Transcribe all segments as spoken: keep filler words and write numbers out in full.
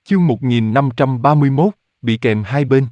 Chương một nghìn năm trăm ba mươi mốt, bị kèm hai bên.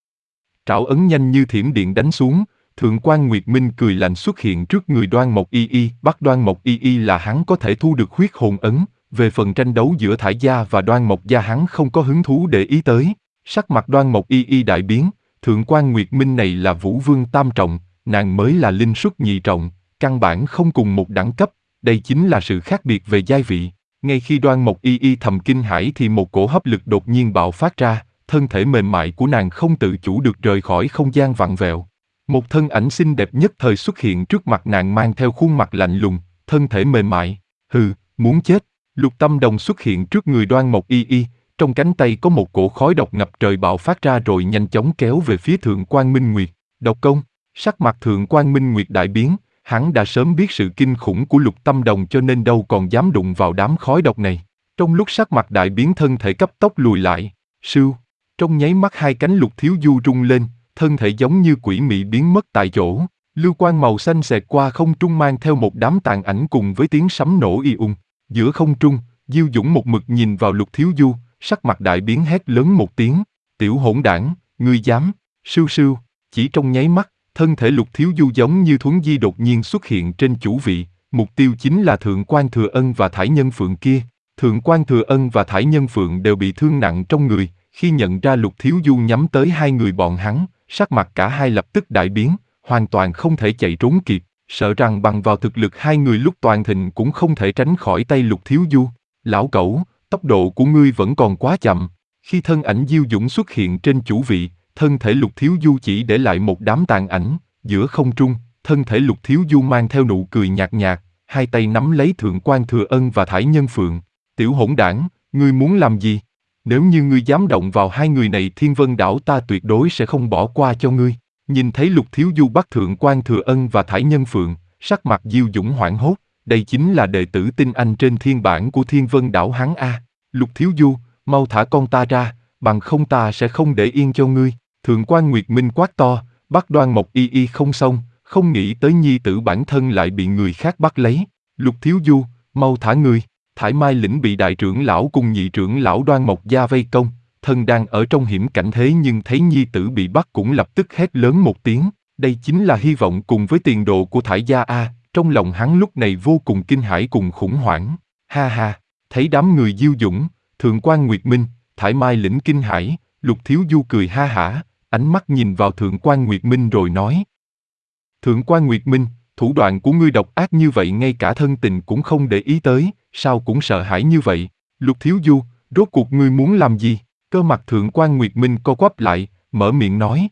Trảo ấn nhanh như thiểm điện đánh xuống, Thượng quan Nguyệt Minh cười lạnh xuất hiện trước người Đoan Mộc Y Y, bắt Đoan Mộc Y Y là hắn có thể thu được huyết hồn ấn, về phần tranh đấu giữa Thải gia và Đoan Mộc gia hắn không có hứng thú để ý tới. Sắc mặt Đoan Mộc Y Y đại biến, Thượng quan Nguyệt Minh này là Vũ Vương tam trọng, nàng mới là linh xuất nhị trọng, căn bản không cùng một đẳng cấp, đây chính là sự khác biệt về giai vị. Ngay khi Đoan Mộc Y Y thầm kinh hãi thì một cổ hấp lực đột nhiên bạo phát ra, thân thể mềm mại của nàng không tự chủ được rời khỏi không gian vặn vẹo. Một thân ảnh xinh đẹp nhất thời xuất hiện trước mặt nàng mang theo khuôn mặt lạnh lùng, thân thể mềm mại. Hừ, muốn chết. Lục Tâm Đồng xuất hiện trước người Đoan Mộc Y Y, trong cánh tay có một cổ khói độc ngập trời bạo phát ra rồi nhanh chóng kéo về phía Thượng quan Minh Nguyệt. Độc công. Sắc mặt Thượng quan Minh Nguyệt đại biến, hắn đã sớm biết sự kinh khủng của Lục Tâm Đồng cho nên đâu còn dám đụng vào đám khói độc này. Trong lúc sắc mặt đại biến thân thể cấp tốc lùi lại, sưu, trong nháy mắt hai cánh Lục Thiếu Du rung lên, thân thể giống như quỷ mị biến mất tại chỗ. Lưu quang màu xanh xẹt qua không trung mang theo một đám tàn ảnh cùng với tiếng sấm nổ y ung. Giữa không trung, Diêu Dũng một mực nhìn vào Lục Thiếu Du, sắc mặt đại biến hét lớn một tiếng, tiểu hỗn đảng, ngươi dám, sưu sưu, chỉ trong nháy mắt, thân thể Lục Thiếu Du giống như thuấn di đột nhiên xuất hiện trên chủ vị, mục tiêu chính là Thượng quan Thừa Ân và Thải Nhân Phượng kia. Thượng quan Thừa Ân và Thải Nhân Phượng đều bị thương nặng trong người, khi nhận ra Lục Thiếu Du nhắm tới hai người bọn hắn, sắc mặt cả hai lập tức đại biến, hoàn toàn không thể chạy trốn kịp, sợ rằng bằng vào thực lực hai người lúc toàn thịnh cũng không thể tránh khỏi tay Lục Thiếu Du. Lão cẩu, tốc độ của ngươi vẫn còn quá chậm. Khi thân ảnh Diêu Dũng xuất hiện trên chủ vị, thân thể Lục Thiếu Du chỉ để lại một đám tàn ảnh, giữa không trung, thân thể Lục Thiếu Du mang theo nụ cười nhạt nhạt, hai tay nắm lấy Thượng quan Thừa Ân và Thải Nhân Phượng. Tiểu hỗn đảng, ngươi muốn làm gì? Nếu như ngươi dám động vào hai người này, Thiên Vân đảo ta tuyệt đối sẽ không bỏ qua cho ngươi. Nhìn thấy Lục Thiếu Du bắt Thượng quan Thừa Ân và Thải Nhân Phượng, sắc mặt Diêu Dũng hoảng hốt, đây chính là đệ tử tinh anh trên thiên bản của Thiên Vân đảo hắn a. Lục Thiếu Du, mau thả con ta ra, bằng không ta sẽ không để yên cho ngươi. Thượng quan Nguyệt Minh quát to, bắt Đoan Mộc Y Y không xong, không nghĩ tới nhi tử bản thân lại bị người khác bắt lấy. Lục Thiếu Du, mau thả người. Thải Mai Lĩnh bị đại trưởng lão cùng nhị trưởng lão Đoan Mộc gia vây công, thân đang ở trong hiểm cảnh thế nhưng thấy nhi tử bị bắt cũng lập tức hét lớn một tiếng. Đây chính là hy vọng cùng với tiền đồ của Thải gia a. Trong lòng hắn lúc này vô cùng kinh hãi cùng khủng hoảng. Ha ha, thấy đám người Diêu Dũng, Thượng quan Nguyệt Minh, Thải Mai Lĩnh kinh hãi, Lục Thiếu Du cười ha hả, ánh mắt nhìn vào Thượng quan Nguyệt Minh rồi nói. Thượng quan Nguyệt Minh, thủ đoạn của ngươi độc ác như vậy ngay cả thân tình cũng không để ý tới, sao cũng sợ hãi như vậy. Lục Thiếu Du, rốt cuộc ngươi muốn làm gì? Cơ mặt Thượng quan Nguyệt Minh co quắp lại, mở miệng nói.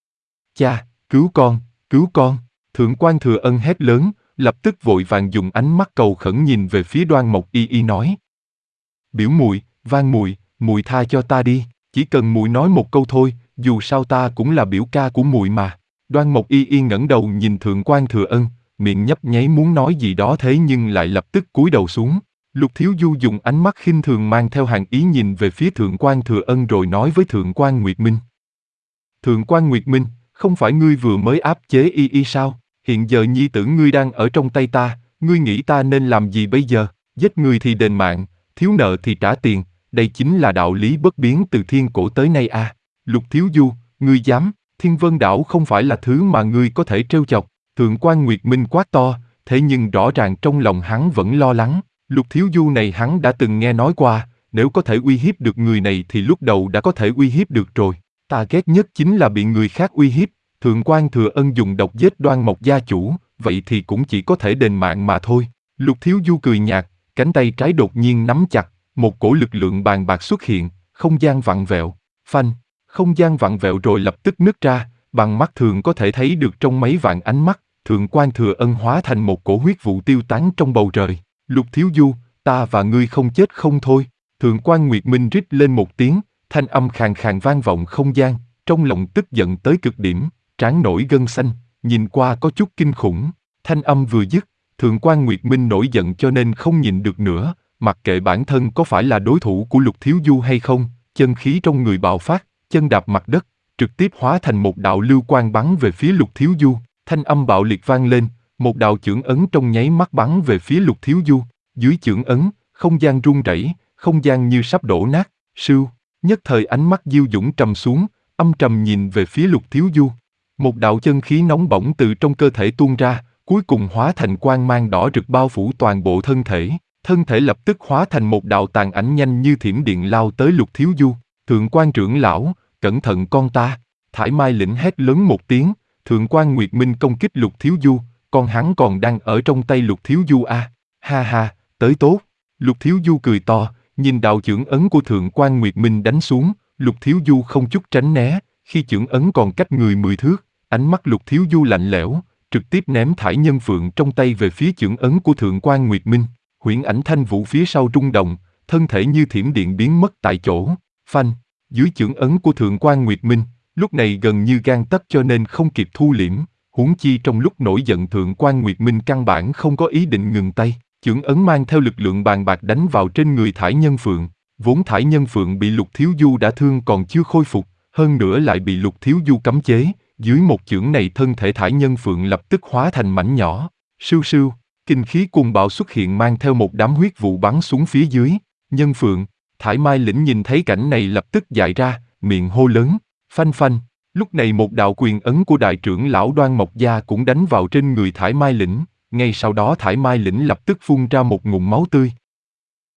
Cha, cứu con, cứu con. Thượng quan Thừa Ân hét lớn, lập tức vội vàng dùng ánh mắt cầu khẩn nhìn về phía Đoan Mộc Y Y nói. Biểu muội, van muội, muội tha cho ta đi, chỉ cần muội nói một câu thôi, dù sao ta cũng là biểu ca của muội mà. Đoan Mộc Y Y ngẩng đầu nhìn Thượng quan Thừa Ân, miệng nhấp nháy muốn nói gì đó thế nhưng lại lập tức cúi đầu xuống. Lục Thiếu Du dùng ánh mắt khinh thường mang theo hàn ý nhìn về phía Thượng quan Thừa Ân rồi nói với Thượng quan Nguyệt Minh. Thượng quan Nguyệt Minh, không phải ngươi vừa mới áp chế Y Y sao? Hiện giờ nhi tử ngươi đang ở trong tay ta, ngươi nghĩ ta nên làm gì bây giờ? Giết người thì đền mạng, thiếu nợ thì trả tiền, đây chính là đạo lý bất biến từ thiên cổ tới nay a. À. Lục Thiếu Du, ngươi dám? Thiên Vân đảo không phải là thứ mà ngươi có thể trêu chọc. Thượng quan Nguyệt Minh quát to, thế nhưng rõ ràng trong lòng hắn vẫn lo lắng. Lục Thiếu Du này hắn đã từng nghe nói qua, nếu có thể uy hiếp được người này thì lúc đầu đã có thể uy hiếp được rồi. Ta ghét nhất chính là bị người khác uy hiếp. Thượng quan Thừa Ân dùng độc giết Đoan Mộc gia chủ, vậy thì cũng chỉ có thể đền mạng mà thôi. Lục Thiếu Du cười nhạt, cánh tay trái đột nhiên nắm chặt, một cổ lực lượng bàn bạc xuất hiện, không gian vặn vẹo, phanh, không gian vặn vẹo rồi lập tức nứt ra, bằng mắt thường có thể thấy được trong mấy vạn ánh mắt, Thượng quan Thừa Ân hóa thành một cổ huyết vụ tiêu tán trong bầu trời. Lục Thiếu Du, ta và ngươi không chết không thôi. Thượng quan Nguyệt Minh rít lên một tiếng, thanh âm khàn khàn vang vọng không gian, trong lòng tức giận tới cực điểm, trán nổi gân xanh, nhìn qua có chút kinh khủng. Thanh âm vừa dứt, Thượng quan Nguyệt Minh nổi giận cho nên không nhìn được nữa, mặc kệ bản thân có phải là đối thủ của Lục Thiếu Du hay không, chân khí trong người bạo phát, chân đạp mặt đất, trực tiếp hóa thành một đạo lưu quang bắn về phía Lục Thiếu Du. Thanh âm bạo liệt vang lên, một đạo chưởng ấn trong nháy mắt bắn về phía Lục Thiếu Du. Dưới chưởng ấn, không gian rung rẩy, không gian như sắp đổ nát. Sưu, nhất thời ánh mắt Diêu Dũng trầm xuống, âm trầm nhìn về phía Lục Thiếu Du. Một đạo chân khí nóng bỏng từ trong cơ thể tuôn ra, cuối cùng hóa thành quang mang đỏ rực bao phủ toàn bộ thân thể. Thân thể lập tức hóa thành một đạo tàn ảnh nhanh như thiểm điện lao tới Lục Thiếu Du. Thượng quan trưởng lão, cẩn thận con ta. Thải Mai Lĩnh hét lớn một tiếng, Thượng quan Nguyệt Minh công kích Lục Thiếu Du, con hắn còn đang ở trong tay Lục Thiếu Du à. Ha ha, tới tốt. Lục Thiếu Du cười to, nhìn đạo chưởng ấn của Thượng quan Nguyệt Minh đánh xuống, Lục Thiếu Du không chút tránh né, khi chưởng ấn còn cách người mười thước, ánh mắt Lục Thiếu Du lạnh lẽo, trực tiếp ném thải nhân phượng trong tay về phía chưởng ấn của Thượng quan Nguyệt Minh. Huyễn ảnh thanh vũ phía sau rung động, thân thể như thiểm điện biến mất tại chỗ. Phanh, dưới chưởng ấn của Thượng quan Nguyệt Minh, lúc này gần như gan tấc cho nên không kịp thu liễm, huống chi trong lúc nổi giận Thượng quan Nguyệt Minh căn bản không có ý định ngừng tay. Chưởng ấn mang theo lực lượng bàn bạc đánh vào trên người thải nhân phượng, vốn thải nhân phượng bị Lục Thiếu Du đã thương còn chưa khôi phục, hơn nữa lại bị Lục Thiếu Du cấm chế, dưới một chưởng này thân thể thải nhân phượng lập tức hóa thành mảnh nhỏ. Sưu sưu, kinh khí cuồng bạo xuất hiện mang theo một đám huyết vụ bắn xuống phía dưới. Nhân phượng, Thải Mai Lĩnh nhìn thấy cảnh này lập tức dại ra, miệng hô lớn, phanh phanh. Lúc này một đạo quyền ấn của đại trưởng lão Đoan Mộc Gia cũng đánh vào trên người Thải Mai Lĩnh, ngay sau đó Thải Mai Lĩnh lập tức phun ra một ngụm máu tươi,